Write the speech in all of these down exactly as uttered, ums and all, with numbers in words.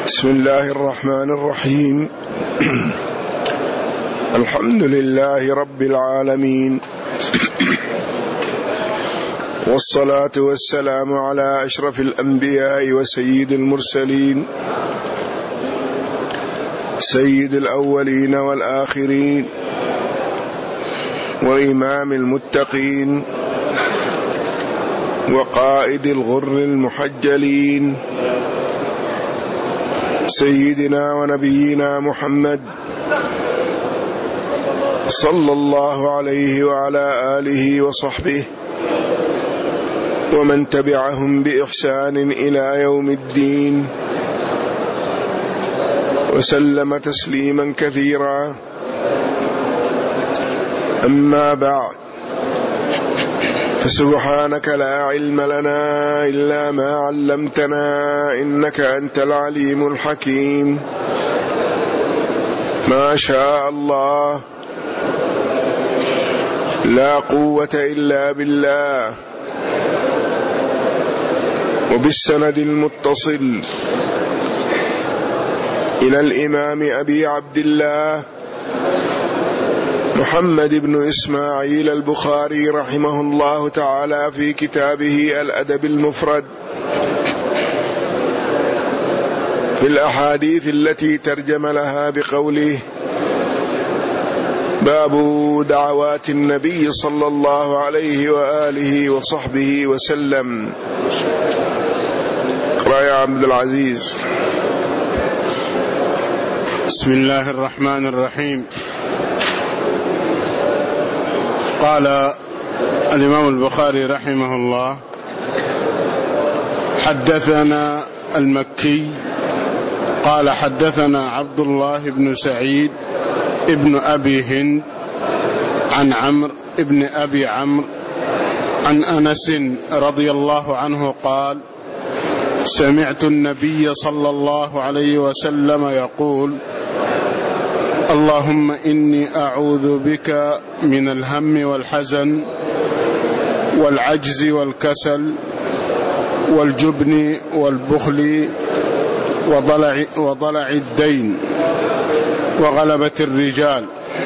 بسم الله الرحمن الرحيم. الحمد لله رب العالمين، والصلاة والسلام على أشرف الأنبياء وسيد المرسلين، سيد الأولين والآخرين، وإمام المتقين، وقائد الغر المحجلين، سيدنا ونبينا محمد صلى الله عليه وعلى آله وصحبه ومن تبعهم بإحسان إلى يوم الدين، وسلم تسليما كثيرا. أما بعد، فسبحانك لا علم لنا إلا ما علمتنا إنك أنت العليم الحكيم. ما شاء الله، لا قوة إلا بالله. وبالسند المتصل إلى الإمام أبي عبد الله محمد بن إسماعيل البخاري رحمه الله تعالى في كتابه الأدب المفرد في الأحاديث التي ترجم لها بقوله: باب دعوات النبي صلى الله عليه وآله وصحبه وسلم. اقرأ يا عبد العزيز. بسم الله الرحمن الرحيم. قال الإمام البخاري رحمه الله: حدثنا المكي قال حدثنا عبد الله بن سعيد ابن أبي هند عن عمرو ابن أبي عمرو عن أنس رضي الله عنه قال: سمعت النبي صلى الله عليه وسلم يقول: اللهم إني أعوذ بك من الهم والحزن والعجز والكسل والجبن والبخل وضلع, وضلع الدين وغلبة الرجال.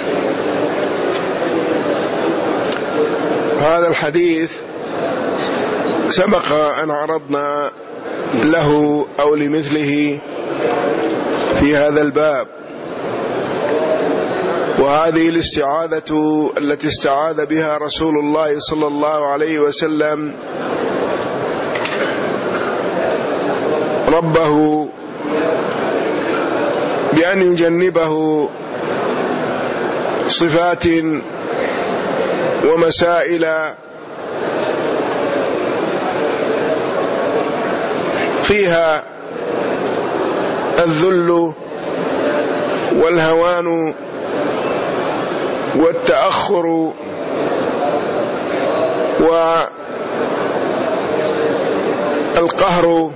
هذا الحديث سبق أن عرضنا له أو لمثله في هذا الباب، وهذه الاستعاذة التي استعاذ بها رسول الله صلى الله عليه وسلم ربه بأن يجنبه صفات ومسائل فيها الذل والهوان والتأخر والقهر،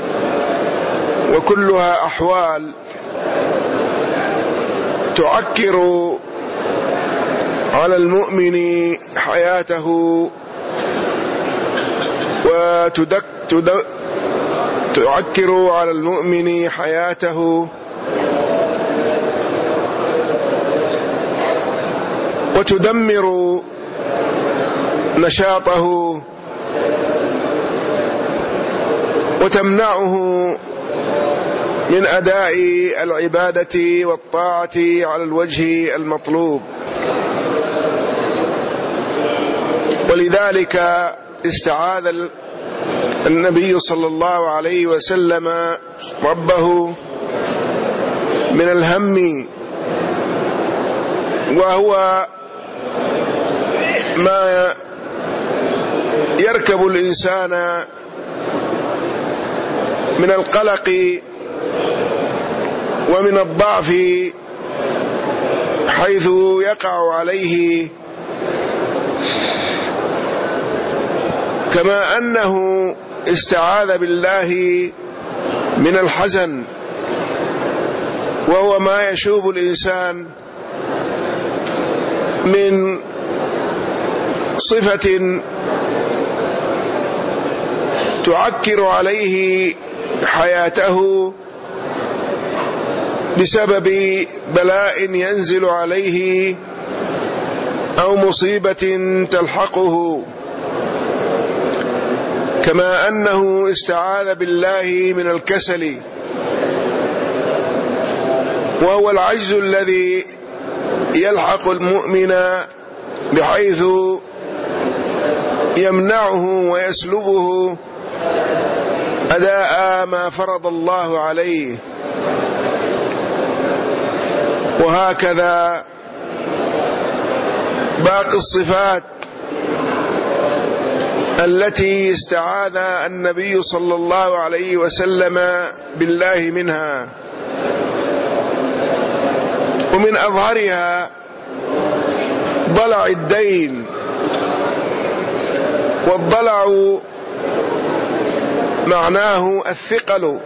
وكلها أحوال تعكر على المؤمن حياته وتعكر على المؤمن حياته وتدمر نشاطه وتمنعه من أداء العبادة والطاعة على الوجه المطلوب. ولذلك استعاذ النبي صلى الله عليه وسلم ربه من الهم، وهو ما يركب الإنسان من القلق ومن الضعف، حيث يقع عليه، كما أنه استعاذ بالله من الحزن، وهو ما يشوب الإنسان من صفة تعكر عليه حياته بسبب بلاء ينزل عليه أو مصيبة تلحقه، كما أنه استعاذ بالله من الكسل، وهو العجز الذي يلحق المؤمن بحيث يمنعه ويسلبه أداء ما فرض الله عليه. وهكذا باقي الصفات التي استعاذ النبي صلى الله عليه وسلم بالله منها، ومن أظهرها ضلع الدين. والضلع معناه الثقل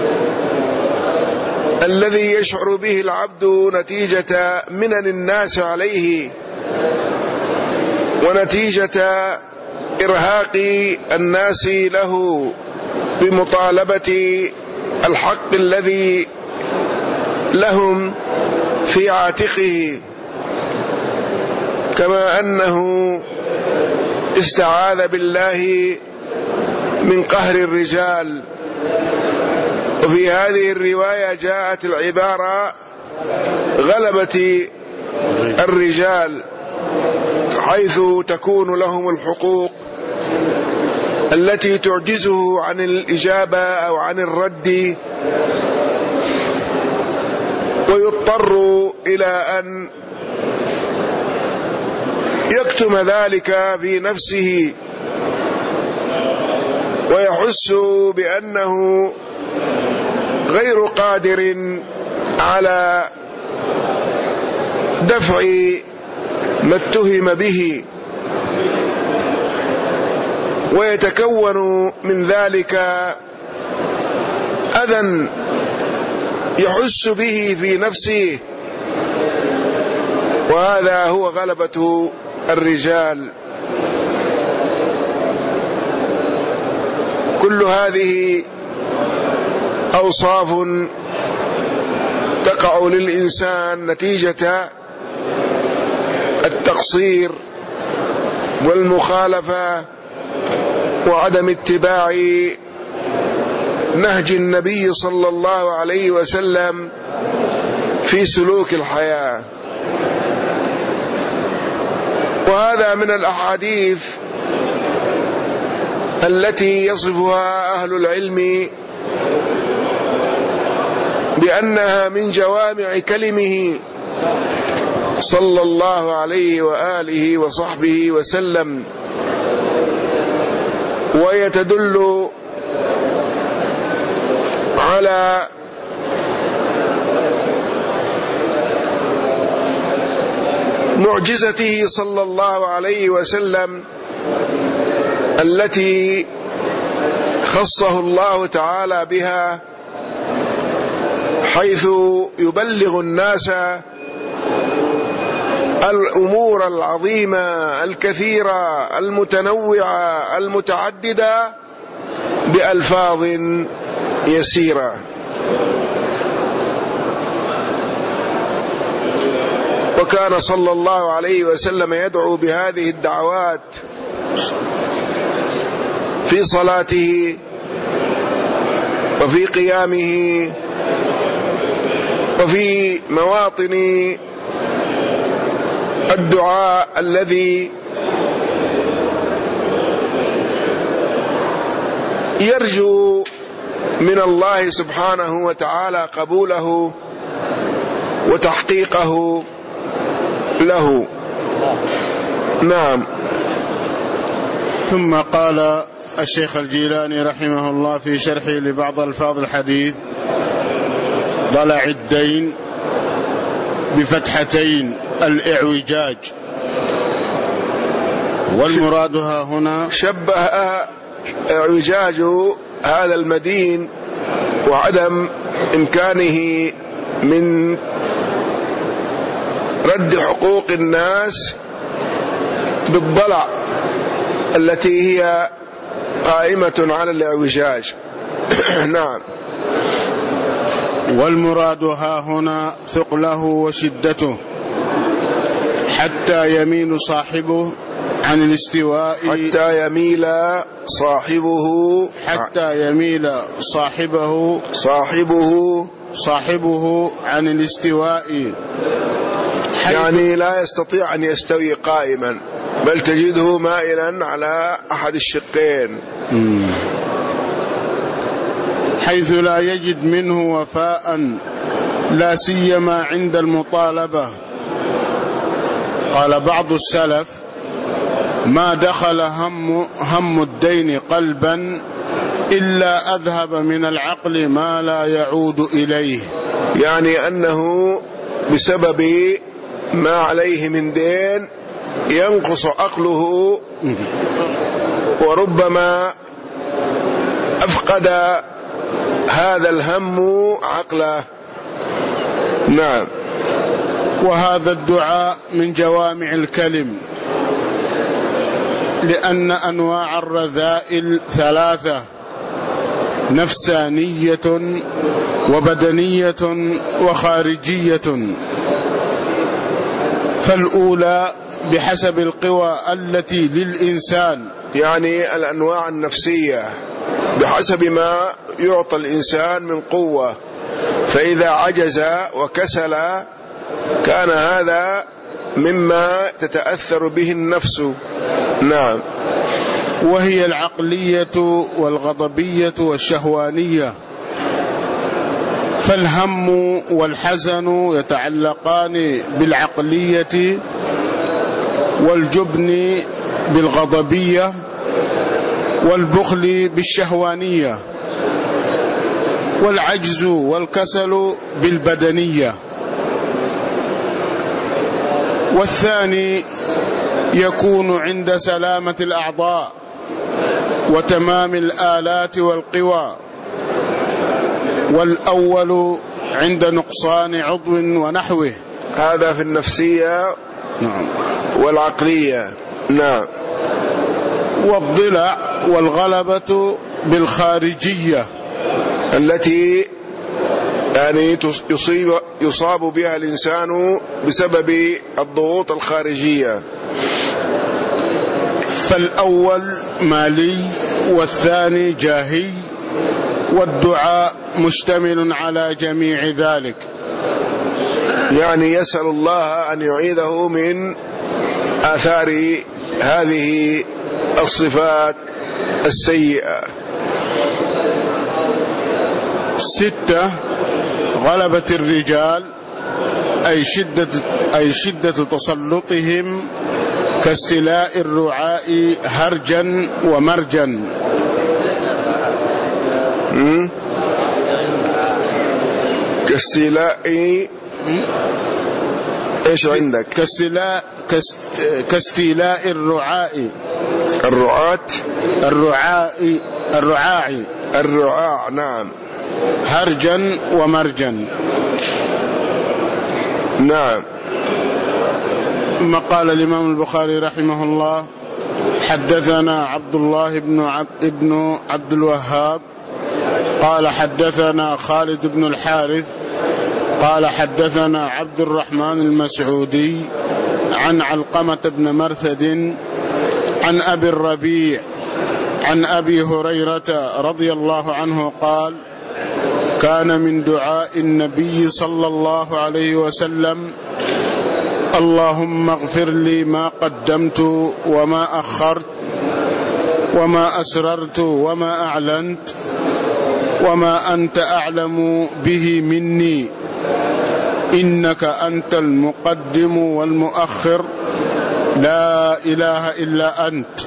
الذي يشعر به العبد نتيجة منن الناس عليه، ونتيجة إرهاق الناس له بمطالبة الحق الذي لهم في عاتقه، كما أنه استعاذ بالله من قهر الرجال. وفي هذه الرواية جاءت العبارة غلبة الرجال، حيث تكون لهم الحقوق التي تعجزه عن الإجابة أو عن الرد، ويضطر إلى أن يكتم ذلك في نفسه ويحس بأنه غير قادر على دفع ما اتهم به، ويتكون من ذلك أذى يحس به في نفسه، وهذا هو غلبة الرجال. كل هذه أوصاف تقع للإنسان نتيجة التقصير والمخالفة وعدم اتباع نهج النبي صلى الله عليه وسلم في سلوك الحياة. وهذا من الأحاديث التي يصفها أهل العلم بأنها من جوامع كلمه صلى الله عليه وآله وصحبه وسلم، وهي تدل على معجزته صلى الله عليه وسلم التي خصه الله تعالى بها، حيث يبلغ الناس الأمور العظيمة الكثيرة المتنوعة المتعددة بألفاظ يسيرة. وكان صلى الله عليه وسلم يدعو بهذه الدعوات في صلاته وفي قيامه وفي مواطن الدعاء الذي يرجو من الله سبحانه وتعالى قبوله وتحقيقه له. نعم. ثم قال الشيخ الجيلاني رحمه الله في شرحه لبعض ألفاظ الحديث: ضلع الدين بفتحتين الإعوجاج، والمرادها هنا شبه اعوجاج هذا المدين وعدم إمكانه من رد حقوق الناس بالضلع التي هي قائمة على الاعوجاج. نعم. والمراد ها هنا ثقله وشدته حتى يميل صاحبه عن الاستواء حتى يميل صاحبه حتى يميل صاحبه صاحبه صاحبه عن الاستواء، يعني لا يستطيع أن يستوي قائما، بل تجده مائلا على أحد الشقين، حيث لا يجد منه وفاء لا سيما عند المطالبة. قال بعض السلف: ما دخل هم, هم الدين قلبا إلا أذهب من العقل ما لا يعود إليه، يعني أنه بسبب ما عليه من دين ينقص عقله، وربما أفقد هذا الهم عقله. نعم. وهذا الدعاء من جوامع الكلم، لأن أنواع الرذائل ثلاثة: نفسانية وبدنية وخارجية. فالأولى بحسب القوى التي للإنسان، يعني الأنواع النفسية بحسب ما يعطى الإنسان من قوة، فإذا عجز وكسل كان هذا مما تتأثر به النفس. نعم. وهي العقلية والغضبية والشهوانية. فالهم والحزن يتعلقان بالعقلية، والجبن بالغضبية، والبخل بالشهوانية، والعجز والكسل بالبدنية. والثاني يكون عند سلامة الأعضاء وتمام الآلات والقوى، والأول عند نقصان عضو ونحوه. هذا في النفسية نعم والعقلية. نعم. والضلع والغلبة بالخارجية، التي يعني يصيب يصاب بها الإنسان بسبب الضغوط الخارجية. فالأول مالي والثاني جاهي، والدعاء مشتمل على جميع ذلك. يعني يسأل الله أن يعيذه من آثار هذه الصفات السيئة. ستة: غلبة الرجال، أي شدة, أي شدة تسلطهم كاستيلاء الرعاء هرجا ومرجا. كاستيلاء ايش عندك؟ كاستيلاء كاستيلاء الرعاء الرعاة الرعاء الرعاع الرعاع. نعم. هرجا ومرجا. نعم. ثم قال الإمام البخاري رحمه الله: حدثنا عبد الله بن عبد, بن عبد الوهاب قال حدثنا خالد بن الحارث قال حدثنا عبد الرحمن المسعودي عن علقمة بن مرثد عن أبي الربيع عن أبي هريرة رضي الله عنه قال: كان من دعاء النبي صلى الله عليه وسلم: اللهم اغفر لي ما قدمت وما أخرت وما أسررت وما أعلنت وما أنت أعلم به مني، إنك أنت المقدم والمؤخر، لا إله إلا أنت.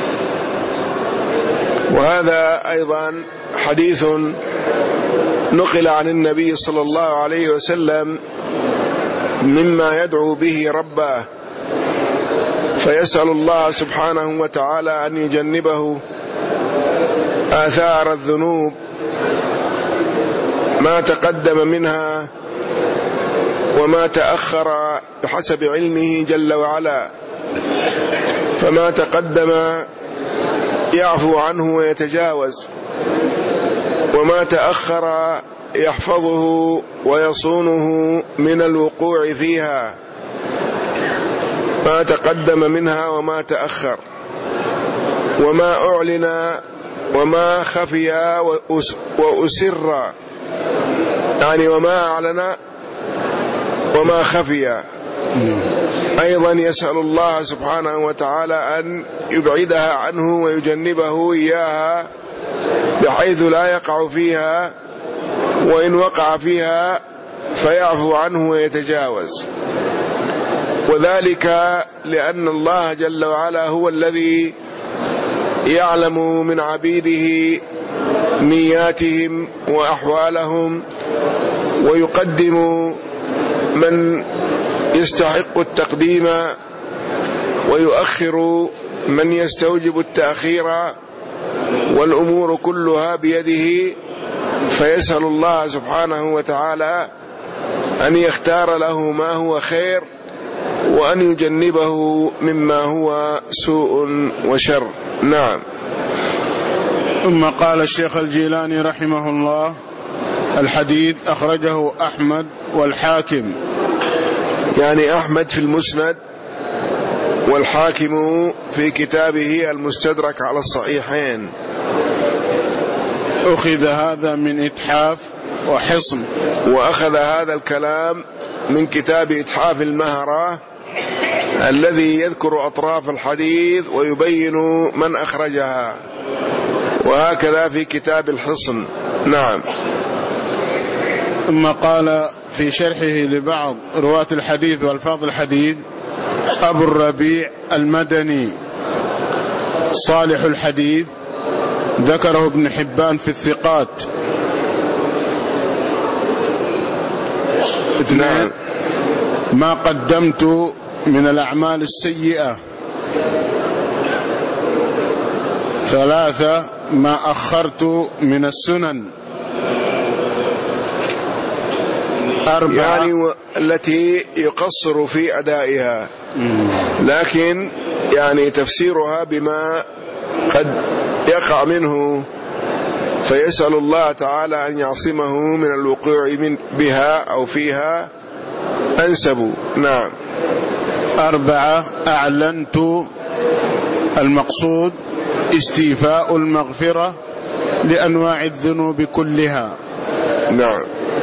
وهذا أيضا حديث نقل عن النبي صلى الله عليه وسلم مما يدعو به ربه، فيسأل الله سبحانه وتعالى أن يجنبه آثار الذنوب ما تقدم منها وما تأخر بحسب علمه جل وعلا، فما تقدم يعفو عنه ويتجاوز، وما تأخر يحفظه ويصونه من الوقوع فيها، ما تقدم منها وما تأخر، وما أعلن وما خفي وأسر، يعني وما أعلن وما خفي. أيضا يسأل الله سبحانه وتعالى أن يبعدها عنه ويجنبه إياها بحيث لا يقع فيها، وإن وقع فيها فيعفو عنه ويتجاوز. وذلك لأن الله جل وعلا هو الذي يعلم من عبيده نياتهم وأحوالهم، ويقدم من يستحق التقديم ويؤخر من يستوجب التأخير، والأمور كلها بيده. فيسأل الله سبحانه وتعالى أن يختار له ما هو خير، وأن يجنبه مما هو سوء وشر. نعم. ثم قال الشيخ الجيلاني رحمه الله: الحديث أخرجه أحمد والحاكم، يعني أحمد في المسند، والحاكم في كتابه المستدرك على الصحيحين. أخذ هذا من إتحاف وحصن، وأخذ هذا الكلام من كتاب إتحاف المهرة الذي يذكر أطراف الحديث ويبين من أخرجها، وهكذا في كتاب الحصن. نعم. ثم قال في شرحه لبعض رواة الحديث والفاظ الحديث: أبو الربيع المدني صالح الحديث، ذكره ابن حبان في الثقات. اثنان: ما قدمت من الأعمال السيئة. ثلاثة: ما أخرت من السنن. أربعة: يعني التي يقصر في أدائها، لكن يعني تفسيرها بما قد يقع منه، فيسأل الله تعالى أن يعصمه من الوقوع من بها أو فيها أنسب. نعم. أربعة: أعلنت المقصود استيفاء المغفرة لأنواع الذنوب كلها. نعم.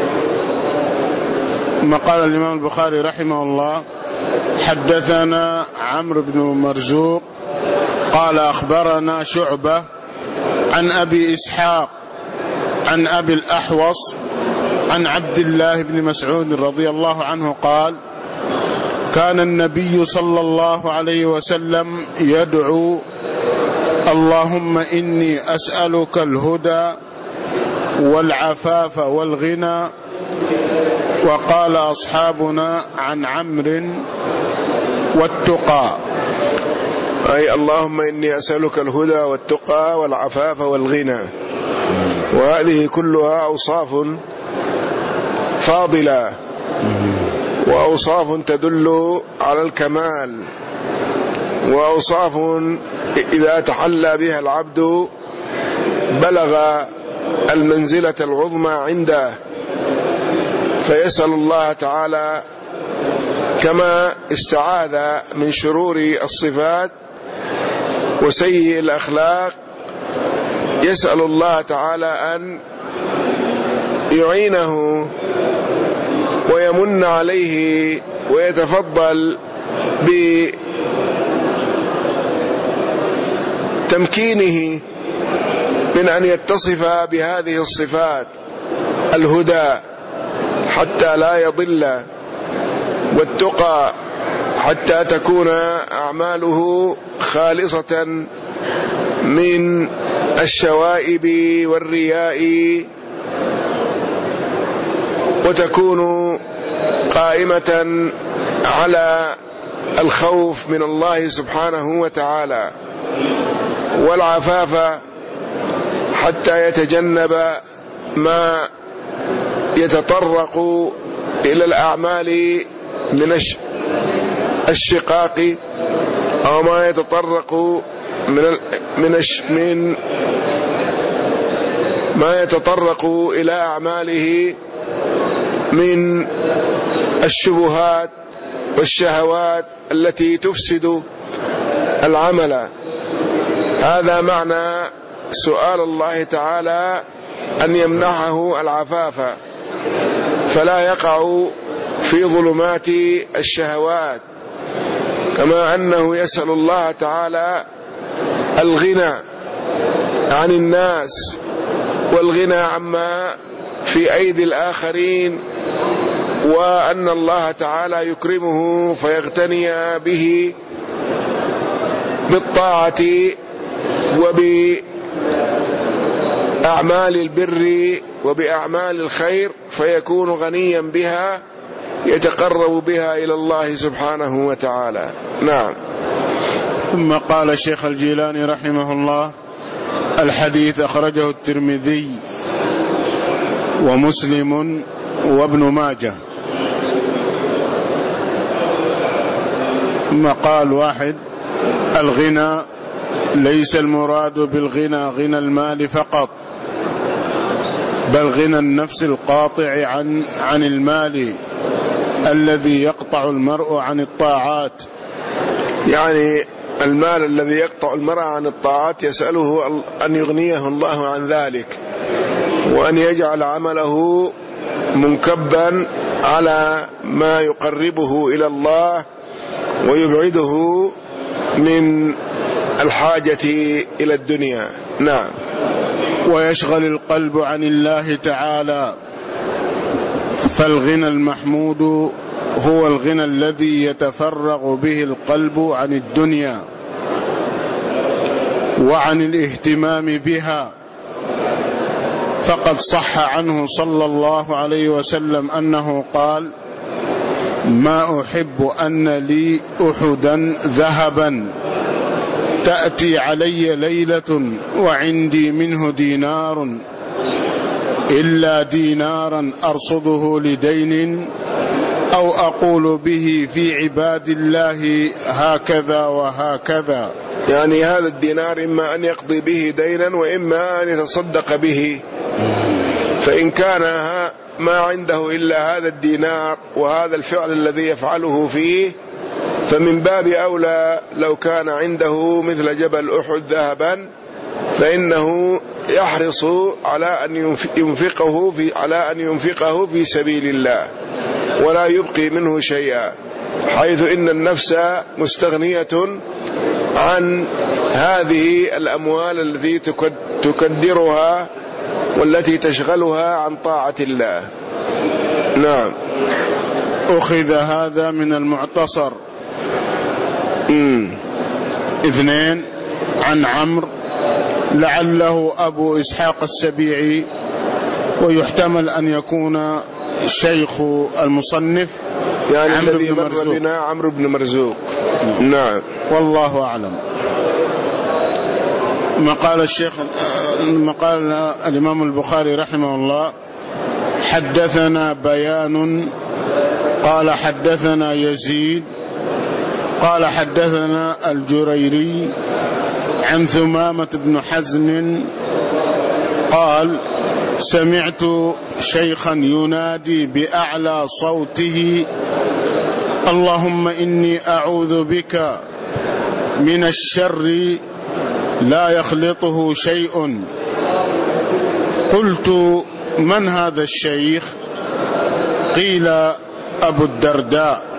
ثم قال الإمام البخاري رحمه الله: حدثنا عمرو بن مرزوق قال أخبرنا شعبة عن أبي إسحاق عن أبي الأحوص عن عبد الله بن مسعود رضي الله عنه قال: كان النبي صلى الله عليه وسلم يدعو: اللهم إني أسألك الهدى والعفاف والغنى. وقال أصحابنا عن عمرو: والتقى، أي اللهم إني أسألك الهدى والتقى والعفاف والغنى. وهذه كلها أوصاف فاضلة، وأوصاف تدل على الكمال، وأوصاف إذا تحلى بها العبد بلغ المنزلة العظمى عنده. فيسأل الله تعالى كما استعاذ من شرور الصفات وسيء الأخلاق، يسأل الله تعالى أن يعينه ويمن عليه ويتفضل بتمكينه من أن يتصف بهذه الصفات: الهدى حتى لا يضل، والتقى حتى تكون أعماله خالصة من الشوائب والرياء، وتكون قائمة على الخوف من الله سبحانه وتعالى، والعفاف حتى يتجنب ما يتطرق إلى الأعمال من الشقاق، أو ما يتطرق من من ما يتطرق إلى أعماله من الشبهات والشهوات التي تفسد العمل. هذا معنى سؤال الله تعالى أن يمنحه العفاف، فلا يقع في ظلمات الشهوات، كما أنه يسأل الله تعالى الغنى عن الناس والغنى عما في أيدي الآخرين، وأن الله تعالى يكرمه فيغتني به بالطاعة وبأعمال البر وبأعمال الخير، فيكون غنيا بها يتقرب بها إلى الله سبحانه وتعالى. نعم. ثم قال الشيخ الجيلاني رحمه الله: الحديث أخرجه الترمذي ومسلم وابن ماجه. ثم قال واحد: الغنى ليس المراد بالغنى غنى المال فقط، بل غنى النفس القاطع عن عن المال الذي يقطع المرء عن الطاعات. يعني المال الذي يقطع المرء عن الطاعات يسأله أن يغنيه الله عن ذلك، وأن يجعل عمله منكبا على ما يقربه إلى الله ويبعده من الحاجة إلى الدنيا. نعم. ويشغل القلب عن الله تعالى، فالغنى المحمود هو الغنى الذي يتفرغ به القلب عن الدنيا وعن الاهتمام بها. فقد صح عنه صلى الله عليه وسلم أنه قال: ما أحب أن لي أحدا ذهبا تأتي علي ليلة وعندي منه دينار إلا دينارا أرصده لدين أو أقول به في عباد الله هكذا وهكذا. يعني هذا الدينار إما أن يقضي به دينا وإما أن يتصدق به، فإن كان ما عنده إلا هذا الدينار وهذا الفعل الذي يفعله فيه، فمن باب أولى لو كان عنده مثل جبل أحد ذهبا فإنه يحرص على أن ينفقه في على أن ينفقه في سبيل الله ولا يبقي منه شيئا، حيث إن النفس مستغنية عن هذه الأموال التي تكدرها والتي تشغلها عن طاعة الله. نعم. أخذ هذا من المعتصر. مم. اثنين، عن عمرو لعله أبو إسحاق السبيعي، ويحتمل أن يكون شيخ المصنف يعني الذي مر بنا عمرو بن مرزوق. نعم. والله أعلم. ما قال الشيخ ما قال الإمام البخاري رحمه الله: حدثنا بيان قال حدثنا يزيد قال حدثنا الجريري عن ثمامة بن حزم قال: سمعت شيخا ينادي بأعلى صوته: اللهم إني أعوذ بك من الشر لا يخلطه شيء. قلت: من هذا الشيخ؟ قيل: أبو الدرداء.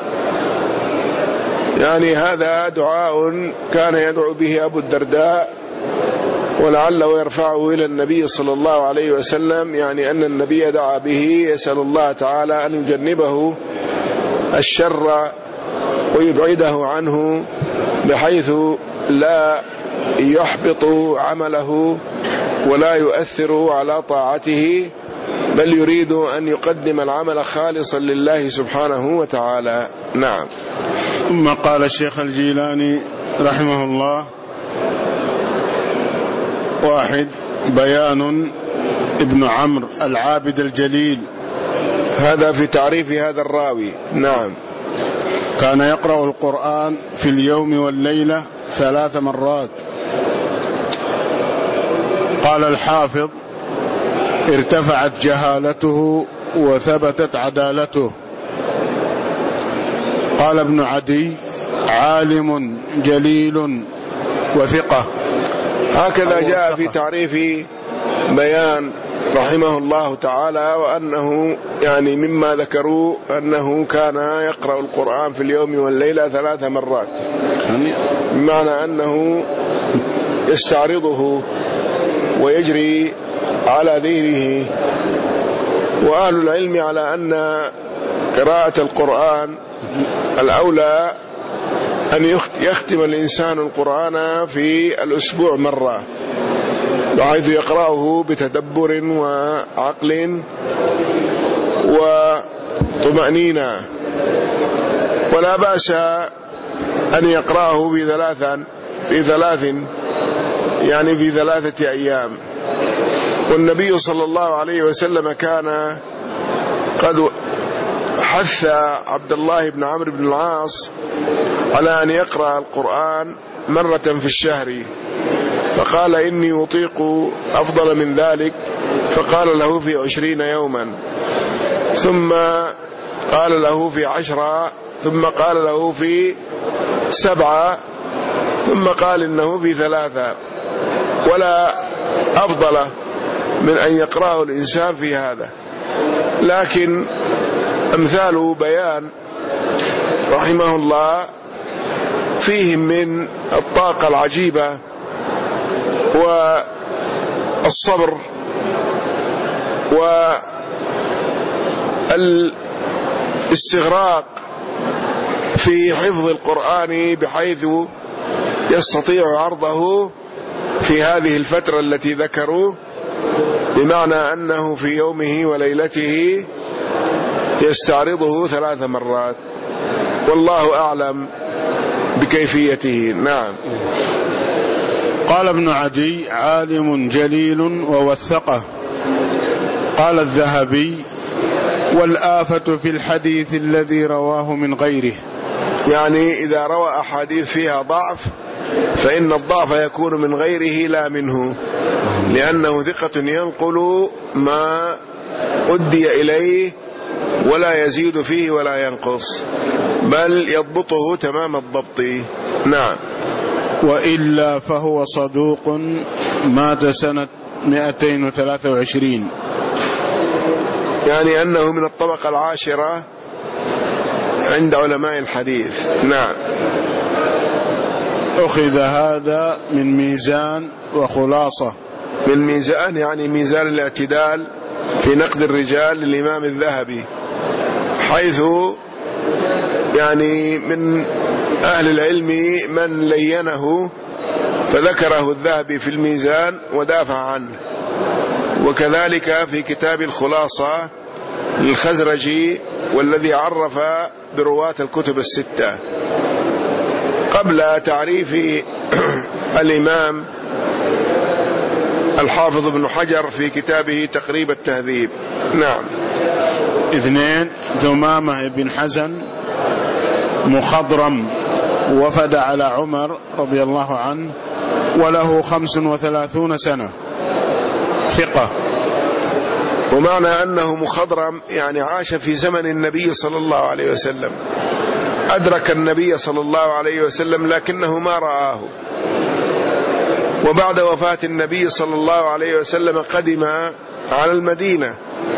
يعني هذا دعاء كان يدعو به أبو الدرداء، ولعله يرفعه إلى النبي صلى الله عليه وسلم، يعني أن النبي دعا به يسأل الله تعالى أن يجنبه الشر ويبعده عنه بحيث لا يحبط عمله ولا يؤثر على طاعته، بل يريد أن يقدم العمل خالصا لله سبحانه وتعالى. نعم. ثم قال الشيخ الجيلاني رحمه الله: واحد، بيان ابن عمرو العابد الجليل. هذا في تعريف هذا الراوي. نعم. كان يقرأ القرآن في اليوم والليلة ثلاث مرات. قال الحافظ: ارتفعت جهالته وثبتت عدالته. قال ابن عدي: عالم جليل وثقة. هكذا جاء في تعريف بيان رحمه الله تعالى، وأنه يعني مما ذكروا أنه كان يقرأ القرآن في اليوم والليلة ثلاث مرات، بمعنى أنه يستعرضه ويجري على ذهنه. وأهل العلم على أن قراءة القرآن الأولى أن يختم الإنسان القرآن في الأسبوع مرة، بحيث يقرأه بتدبر وعقل وطمأنينة، ولا بأس أن يقرأه في ثلاثا في ثلاث يعني في ثلاثة أيام. والنبي صلى الله عليه وسلم كان قد حث عبد الله بن عمرو بن العاص على أن يقرأ القرآن مرة في الشهر، فقال: إني أطيق أفضل من ذلك، فقال له: في عشرين يوما، ثم قال له: في عشرة، ثم قال له: في سبعة، ثم قال: إنه في ثلاثة. ولا أفضل من أن يقرأه الإنسان في هذا. لكن أمثال بيان رحمه الله فيهم من الطاقة العجيبة والصبر والاستغراق في حفظ القرآن، بحيث يستطيع عرضه في هذه الفترة التي ذكروا، بمعنى أنه في يومه وليلته يستعرضه ثلاث مرات، والله أعلم بكيفيته. نعم. قال ابن عدي: عالم جليل ووثقه. قال الذهبي: والآفة في الحديث الذي رواه من غيره. يعني إذا روى أحاديث فيها ضعف فإن الضعف يكون من غيره لا منه، لأنه ثقة ينقل ما أدي إليه ولا يزيد فيه ولا ينقص، بل يضبطه تمام الضبط. نعم. وإلا فهو صدوق، مات سنة مئتين وثلاثة وعشرين، يعني أنه من الطبقة العاشرة عند علماء الحديث. نعم. أخذ هذا من ميزان وخلاصة. من ميزان يعني ميزان الاعتدال في نقد الرجال للإمام الذهبي، حيث يعني من أهل العلم من لينه فذكره الذهبي في الميزان ودافع عنه. وكذلك في كتاب الخلاصة للخزرجي، والذي عرف برواة الكتب الستة قبل تعريف الإمام الحافظ ابن حجر في كتابه تقريب التهذيب. نعم. اثنين: ثمامة بن حزن مخضرم، وفد على عمر رضي الله عنه، وله خمس وثلاثون سنة، ثقة. ومعنى أنه مخضرم يعني عاش في زمن النبي صلى الله عليه وسلم، أدرك النبي صلى الله عليه وسلم لكنه ما رآه، وبعد وفاة النبي صلى الله عليه وسلم قدم على المدينة،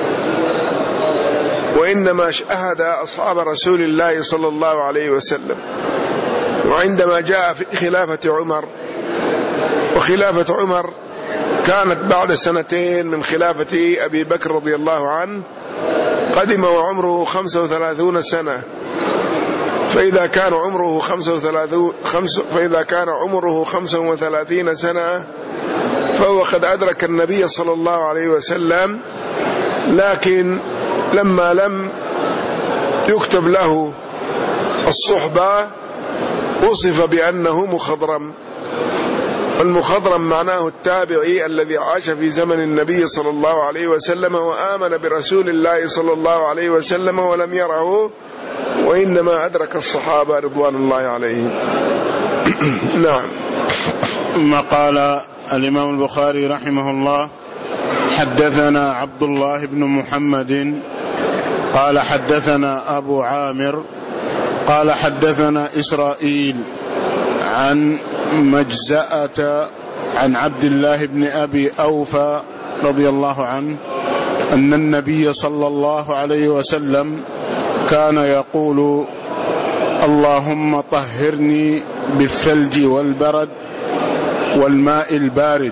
وإنما شاهد أصحاب رسول الله صلى الله عليه وسلم. وعندما جاء في خلافة عمر، وخلافة عمر كانت بعد سنتين من خلافة أبي بكر رضي الله عنه، قدم وعمره خمسة وثلاثون سنة، فإذا كان عمره خمسة وثلاثين خمس فإذا كان عمره خمسة وثلاثين سنة فهو قد أدرك النبي صلى الله عليه وسلم، لكن لما لم يكتب له الصحبة وصف بأنه مخضرم. المخضرم معناه التابعي الذي عاش في زمن النبي صلى الله عليه وسلم وآمن برسول الله صلى الله عليه وسلم ولم يره، وإنما أدرك الصحابة رضوان الله عليهم. نعم. ثم قال الإمام البخاري رحمه الله: حدثنا عبد الله بن محمد قال حدثنا أبو عامر قال حدثنا إسرائيل عن مجزأة عن عبد الله بن أبي أوفى رضي الله عنه أن النبي صلى الله عليه وسلم كان يقول: اللهم طهرني بالثلج والبرد والماء البارد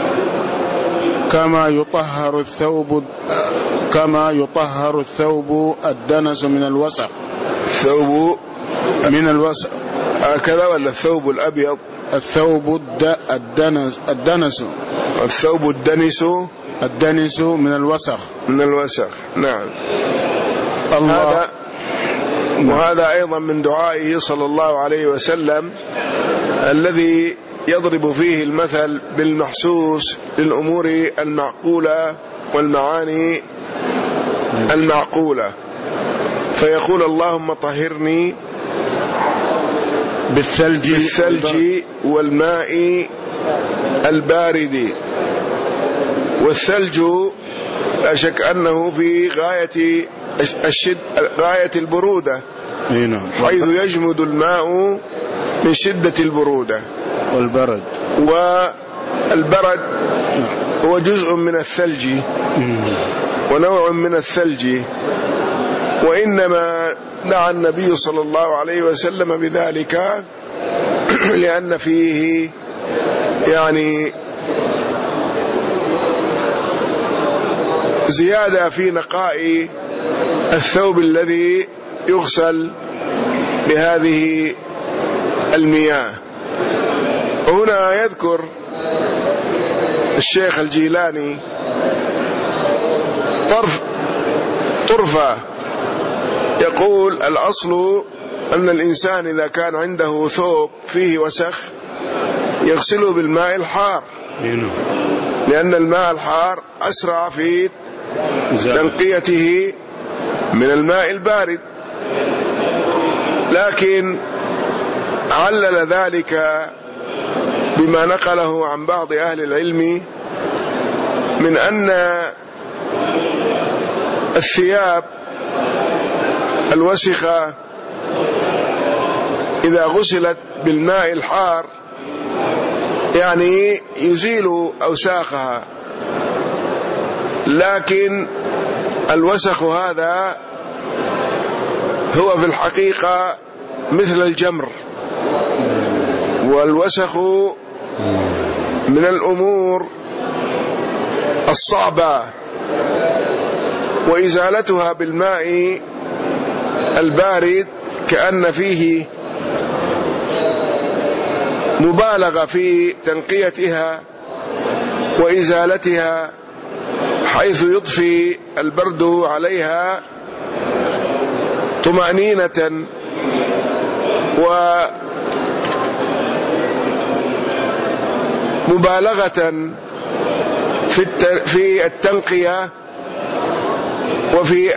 كما يطهر الثوب كما يطهر الثوب الدنس من الوسخ. الثوب من الوسخ هكذا ولا الثوب الأبيض؟ الثوب الدنس الدنس الثوب الدنس الدنس من الوسخ من الوسخ. نعم. الله. هذا وهذا أيضا من دعائه صلى الله عليه وسلم الذي يضرب فيه المثل بالمحسوس للأمور المعقولة والمعاني المعقولة، فيقول: اللهم طهرني بالثلج, بالثلج والماء البارد. والثلج لا شك أنه في غاية الشد غاية البرودة، حيث يجمد الماء من شدة البرودة. والبرد والبرد هو جزء من الثلج ونوع من الثلج، وإنما دعا النبي صلى الله عليه وسلم بذلك لأن فيه يعني زيادة في نقاء الثوب الذي يغسل بهذه المياه. هنا يذكر الشيخ الجيلاني طرف طرفة، يقول: الأصل أن الإنسان إذا كان عنده ثوب فيه وسخ يغسله بالماء الحار، لأن الماء الحار أسرع في تنقيته من الماء البارد. لكن علل ذلك بما نقله عن بعض أهل العلم من أن الثياب الوسخة إذا غسلت بالماء الحار يعني يزيل أوساخها، لكن الوسخ هذا هو في الحقيقة مثل الجمر، والوسخ من الأمور الصعبة، وإزالتها بالماء البارد كأن فيه مبالغة في تنقيتها وإزالتها، حيث يضفي البرد عليها طمأنينة ومبالغة في التنقية وفي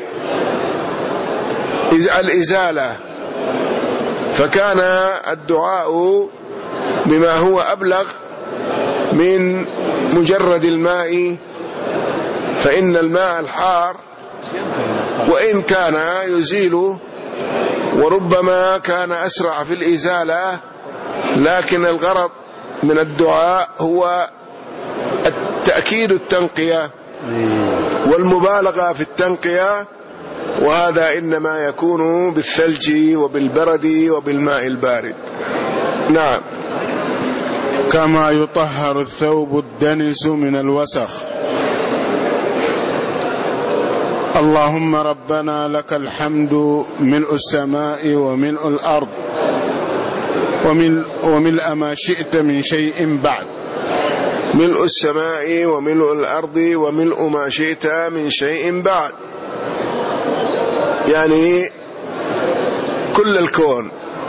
الإزالة. فكان الدعاء بما هو أبلغ من مجرد الماء، فإن الماء الحار وإن كان يزيل وربما كان أسرع في الإزالة، لكن الغرض من الدعاء هو التأكيد التنقية والمبالغة في التنقية، وهذا إنما يكون بالثلج وبالبرد وبالماء البارد. نعم. كما يطهر الثوب الدنس من الوسخ. اللهم ربنا لك الحمد ملء السماء وملء الأرض وملء, وملء ما شئت من شيء بعد. ملء السماء وملء الأرض وملء ما شئت من شيء بعد، يعني كل الكون.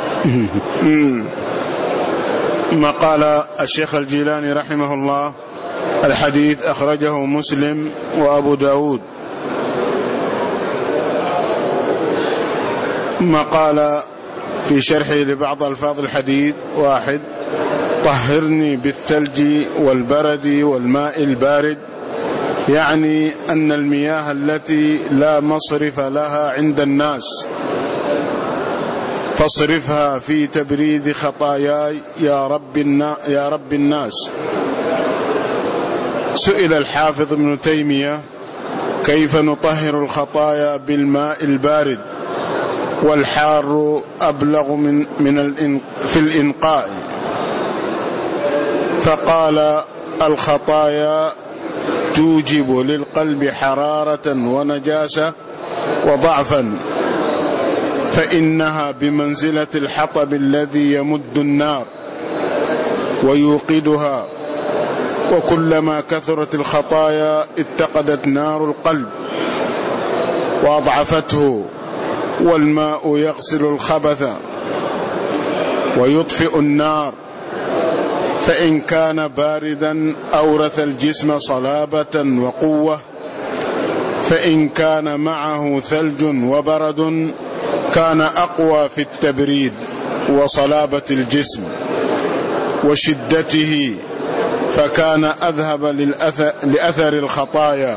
ما قال الشيخ الجيلاني رحمه الله: الحديث أخرجه مسلم وأبو داود. ما قال في شرحه لبعض ألفاظ الحديث: واحد، طهرني بالثلج والبرد والماء البارد يعني أن المياه التي لا مصرف لها عند الناس فاصرفها في تبريد خطاياي يا رب, يا رب الناس. سئل الحافظ ابن تيمية كيف نطهر الخطايا بالماء البارد والحار أبلغ من, من في الإنقاء، فقال الخطايا توجب للقلب حرارة ونجاسة وضعفا، فإنها بمنزلة الحطب الذي يمد النار ويوقدها، وكلما كثرت الخطايا اتقدت نار القلب وأضعفته، والماء يغسل الخبث ويطفئ النار، فإن كان باردا أورث الجسم صلابة وقوة، فإن كان معه ثلج وبرد كان أقوى في التبريد وصلابة الجسم وشدته، فكان أذهب لأثر الخطايا.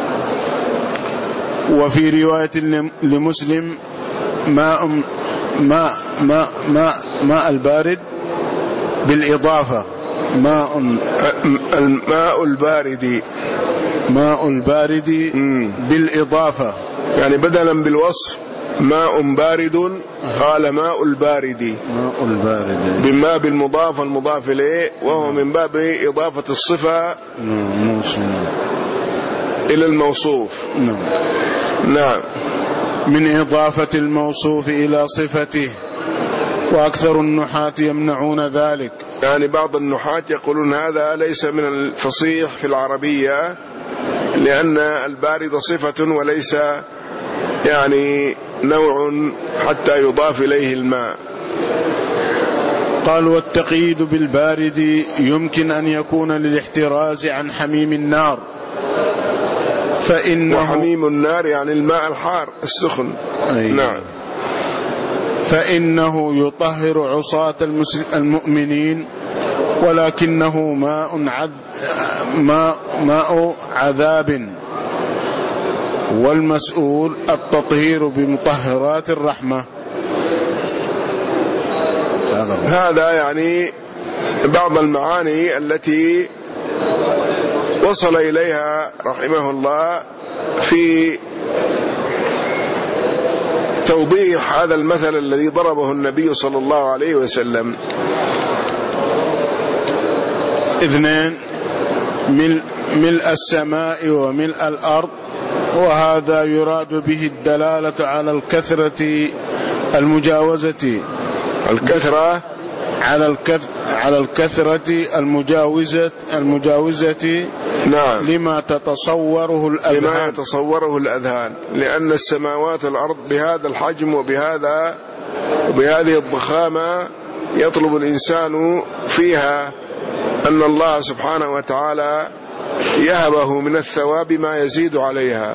وفي رواية لمسلم ماء ماء ماء ماء, ماء البارد بالإضافة ماء الماء البارد ماء البارد بالإضافة، يعني بدلا بالوصف ماء بارد قال ماء البارد، ماء البارد بالماء بالمضاف المضاف إليه، وهو من باب إضافة الصفة إلى الموصوف. نعم، من إضافة الموصوف إلى صفته، وأكثر النحاة يمنعون ذلك. يعني بعض النحاة يقولون هذا ليس من الفصيح في العربية، لأن البارد صفة وليس يعني نوع حتى يضاف إليه الماء. قال والتقييد بالبارد يمكن أن يكون للاحتراز عن حميم النار، فإنه وحميم النار يعني الماء الحار السخن. أيه. نعم، فإنه يطهر عصاة المؤمنين، ولكنه ماء, عذ... ماء... ماء عذاب، والمسؤول التطهير بمطهرات الرحمة. هذا يعني بعض المعاني التي وصل إليها رحمه الله في توضيح هذا المثل الذي ضربه النبي صلى الله عليه وسلم. اثنين، ملء, ملء السماء وملء الأرض، وهذا يراد به الدلالة على الكثرة المجاوزة الكثرة على الكث على الكثرة المجاوزة المجاوزة نعم لما تتصوره الأذهان لما يتصوره الأذهان، لأن السماوات والأرض بهذا الحجم وبهذا وبهذه الضخامة يطلب الإنسان فيها أن الله سبحانه وتعالى يهبه من الثواب ما يزيد عليها.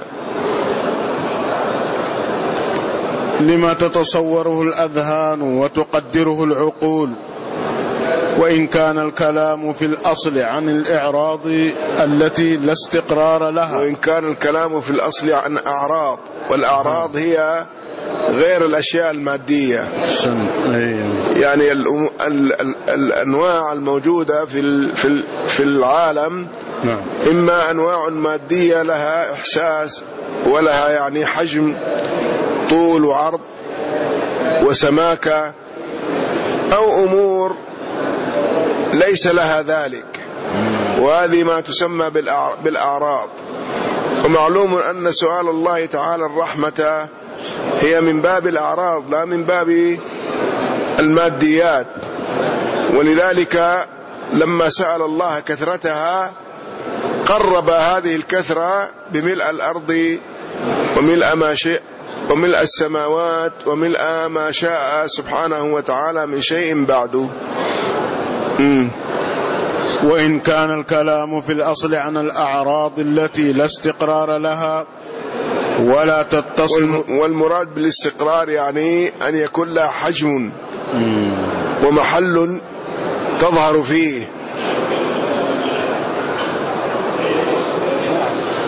لما تتصوره الأذهان وتقدره العقول، وإن كان الكلام في الأصل عن الإعراض التي لا استقرار لها وإن كان الكلام في الأصل عن أعراض، والأعراض هي غير الأشياء المادية، يعني ال ال ال الأنواع الموجودة في في في العالم إما أنواع مادية لها إحساس ولها يعني حجم طول وعرض وسماكة، أو أمور ليس لها ذلك، وهذه ما تسمى بالأعراض. ومعلوم أن سؤال الله تعالى الرحمة هي من باب الأعراض لا من باب الماديات، ولذلك لما سأل الله كثرتها قرب هذه الكثرة بملء الأرض وملء ما شاء وملء السماوات وملء ما شاء سبحانه وتعالى من شيء بعده. م. وإن كان الكلام في الأصل عن الأعراض التي لا استقرار لها ولا تتصل، والمراد بالاستقرار يعني أن يكون لها حجم ومحل تظهر فيه.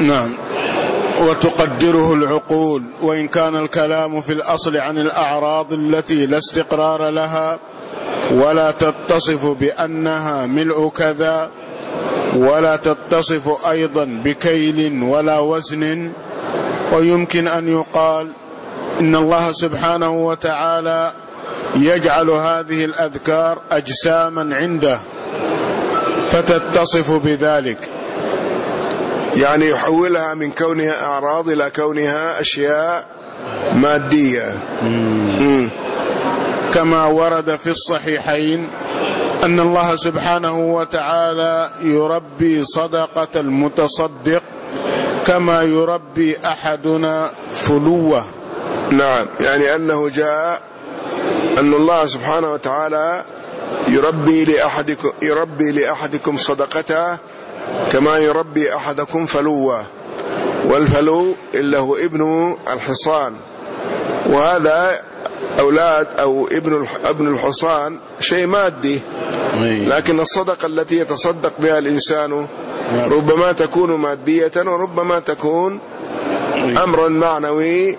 نعم. وتقدره العقول، وإن كان الكلام في الأصل عن الأعراض التي لا استقرار لها ولا تتصف بأنها ملء كذا، ولا تتصف أيضا بكيل ولا وزن. ويمكن أن يقال إن الله سبحانه وتعالى يجعل هذه الأذكار أجساما عنده فتتصف بذلك، يعني يحولها من كونها أعراض إلى كونها أشياء مادية. مم. كما ورد في الصحيحين أن الله سبحانه وتعالى يربي صدقة المتصدق كما يربي أحدنا فلوة. نعم، يعني أنه جاء أن الله سبحانه وتعالى يربي لأحدكم, يربي لأحدكم صدقته كما يربي أحدكم فلوة، والفلو إلا هو ابن الحصان، وهذا أولاد أو ابن ابن الحصان شيء مادي، لكن الصدقة التي يتصدق بها الإنسان ربما تكون مادية وربما تكون أمرا معنوي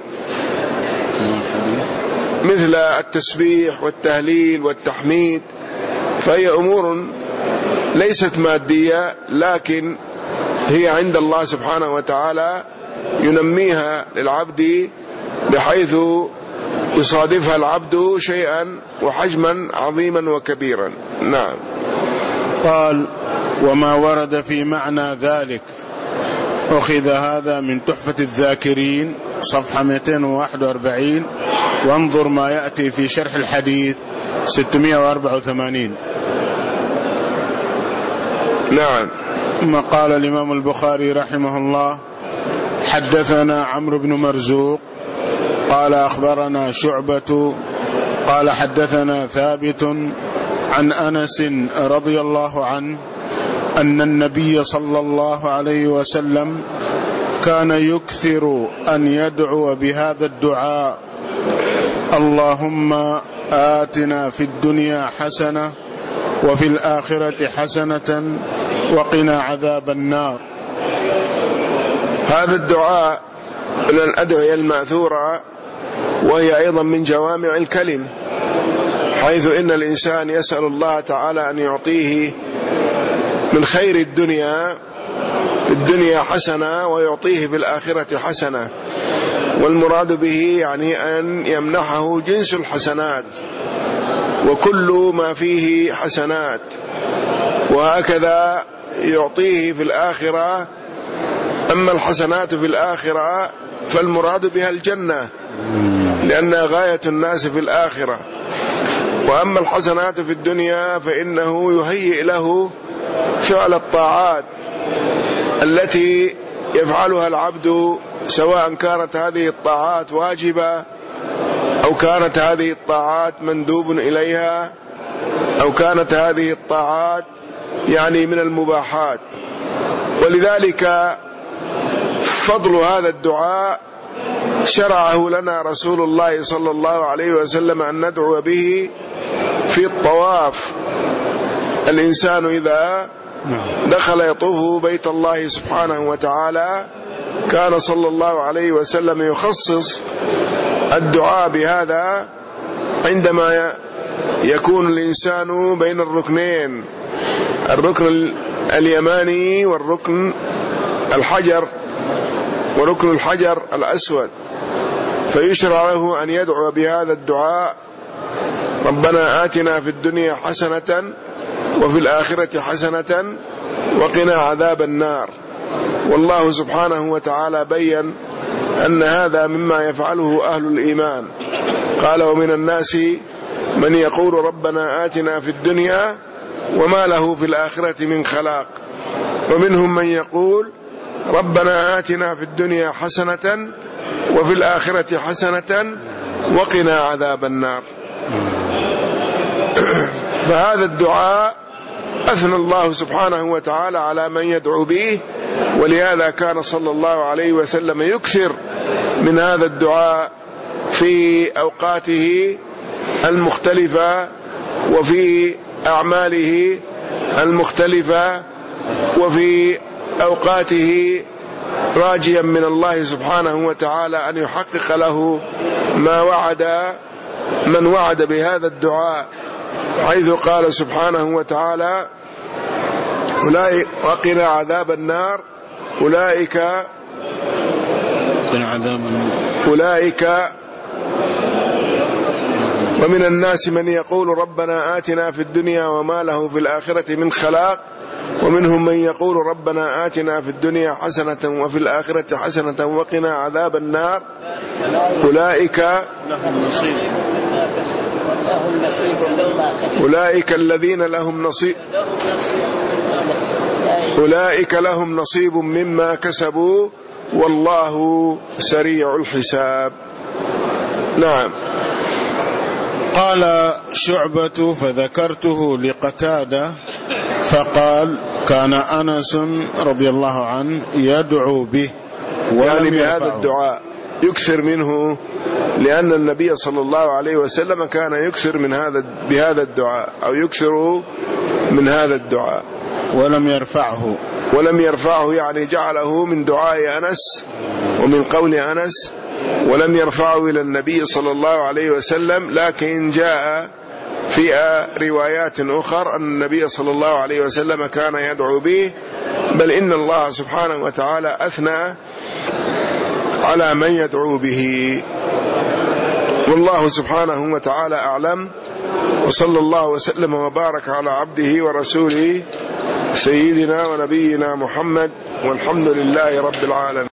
مثل التسبيح والتهليل والتحميد، فهي أمور ليست مادية لكن هي عند الله سبحانه وتعالى ينميها للعبد بحيث يصادفها العبد شيئا وحجما عظيما وكبيرا. نعم. قال: وما ورد في معنى ذلك أخذ هذا من تحفة الذاكرين صفحة مئتين وواحد وأربعين، وانظر ما يأتي في شرح الحديث ستمائة وأربعة وثمانين. نعم. ثم قال الإمام البخاري رحمه الله: حدثنا عمرو بن مرزوق قال أخبرنا شعبة قال حدثنا ثابت عن أنس رضي الله عنه أن النبي صلى الله عليه وسلم كان يكثر أن يدعو بهذا الدعاء: اللهم آتنا في الدنيا حسنة وفي الآخرة حسنة وقنا عذاب النار. هذا الدعاء من الأدعية المأثورة، وهي أيضا من جوامع الكلم، حيث إن الإنسان يسأل الله تعالى أن يعطيه من خير الدنيا في الدنيا حسنة ويعطيه في الآخرة حسنة، والمراد به يعني أن يمنحه جنس الحسنات وكل ما فيه حسنات، وهكذا يعطيه في الآخرة. أما الحسنات في الآخرة فالمراد بها الجنة لأنها غاية الناس في الآخرة، وأما الحسنات في الدنيا فإنه يهيئ له فعل الطاعات التي يفعلها العبد، سواء كانت هذه الطاعات واجبة أو كانت هذه الطاعات مندوب إليها أو كانت هذه الطاعات يعني من المباحات. ولذلك فضل هذا الدعاء شرعه لنا رسول الله صلى الله عليه وسلم أن ندعو به في الطواف. الإنسان إذا دخل يطوف بيت الله سبحانه وتعالى كان صلى الله عليه وسلم يخصص الدعاء بهذا عندما يكون الإنسان بين الركنين، الركن اليماني والركن الحجر وركن الحجر الأسود، فيشرع له أن يدعو بهذا الدعاء: ربنا آتنا في الدنيا حسنة وفي الآخرة حسنة وقنا عذاب النار. والله سبحانه وتعالى بين أن هذا مما يفعله أهل الإيمان، قال: ومن الناس من يقول ربنا آتنا في الدنيا وما له في الآخرة من خلاق، ومنهم من يقول ربنا آتنا في الدنيا حسنة وفي الآخرة حسنة وقنا عذاب النار. فهذا الدعاء أثنى الله سبحانه وتعالى على من يدعو به، ولهذا كان صلى الله عليه وسلم يكثر من هذا الدعاء في أوقاته المختلفة وفي أعماله المختلفة وفي أوقاته راجيا من الله سبحانه وتعالى أن يحقق له ما وعد من وعد بهذا الدعاء، حيث قال سبحانه وتعالى: أولئك وقنا عذاب النار أولئك أولئك ومن الناس من يقول ربنا آتنا في الدنيا وما له في الآخرة من خلاق ومنهم من يقول ربنا آتنا في الدنيا حسنة وفي الآخرة حسنة وقنا عذاب النار أولئك أولئك الذين لهم نصيب أولئك لهم نصيب مما كسبوا والله سريع الحساب. نعم. قال شعبة: فذكرته لقتادة فقال: كان أنس رضي الله عنه يدعو به يعني بهذا الدعاء يكثر منه، لأن النبي صلى الله عليه وسلم كان يكثر من هذا بهذا الدعاء أو يكثر من هذا الدعاء ولم يرفعه ولم يرفعه يعني جعله من دعاء أنس ومن قول أنس، ولم يرفعه إلى النبي صلى الله عليه وسلم، لكن جاء في روايات أخرى أن النبي صلى الله عليه وسلم كان يدعو به، بل إن الله سبحانه وتعالى أثنى على من يدعو به. والله سبحانه وتعالى أعلم، وصلى الله وسلم وبارك على عبده ورسوله سيدنا ونبينا محمد، والحمد لله رب العالمين.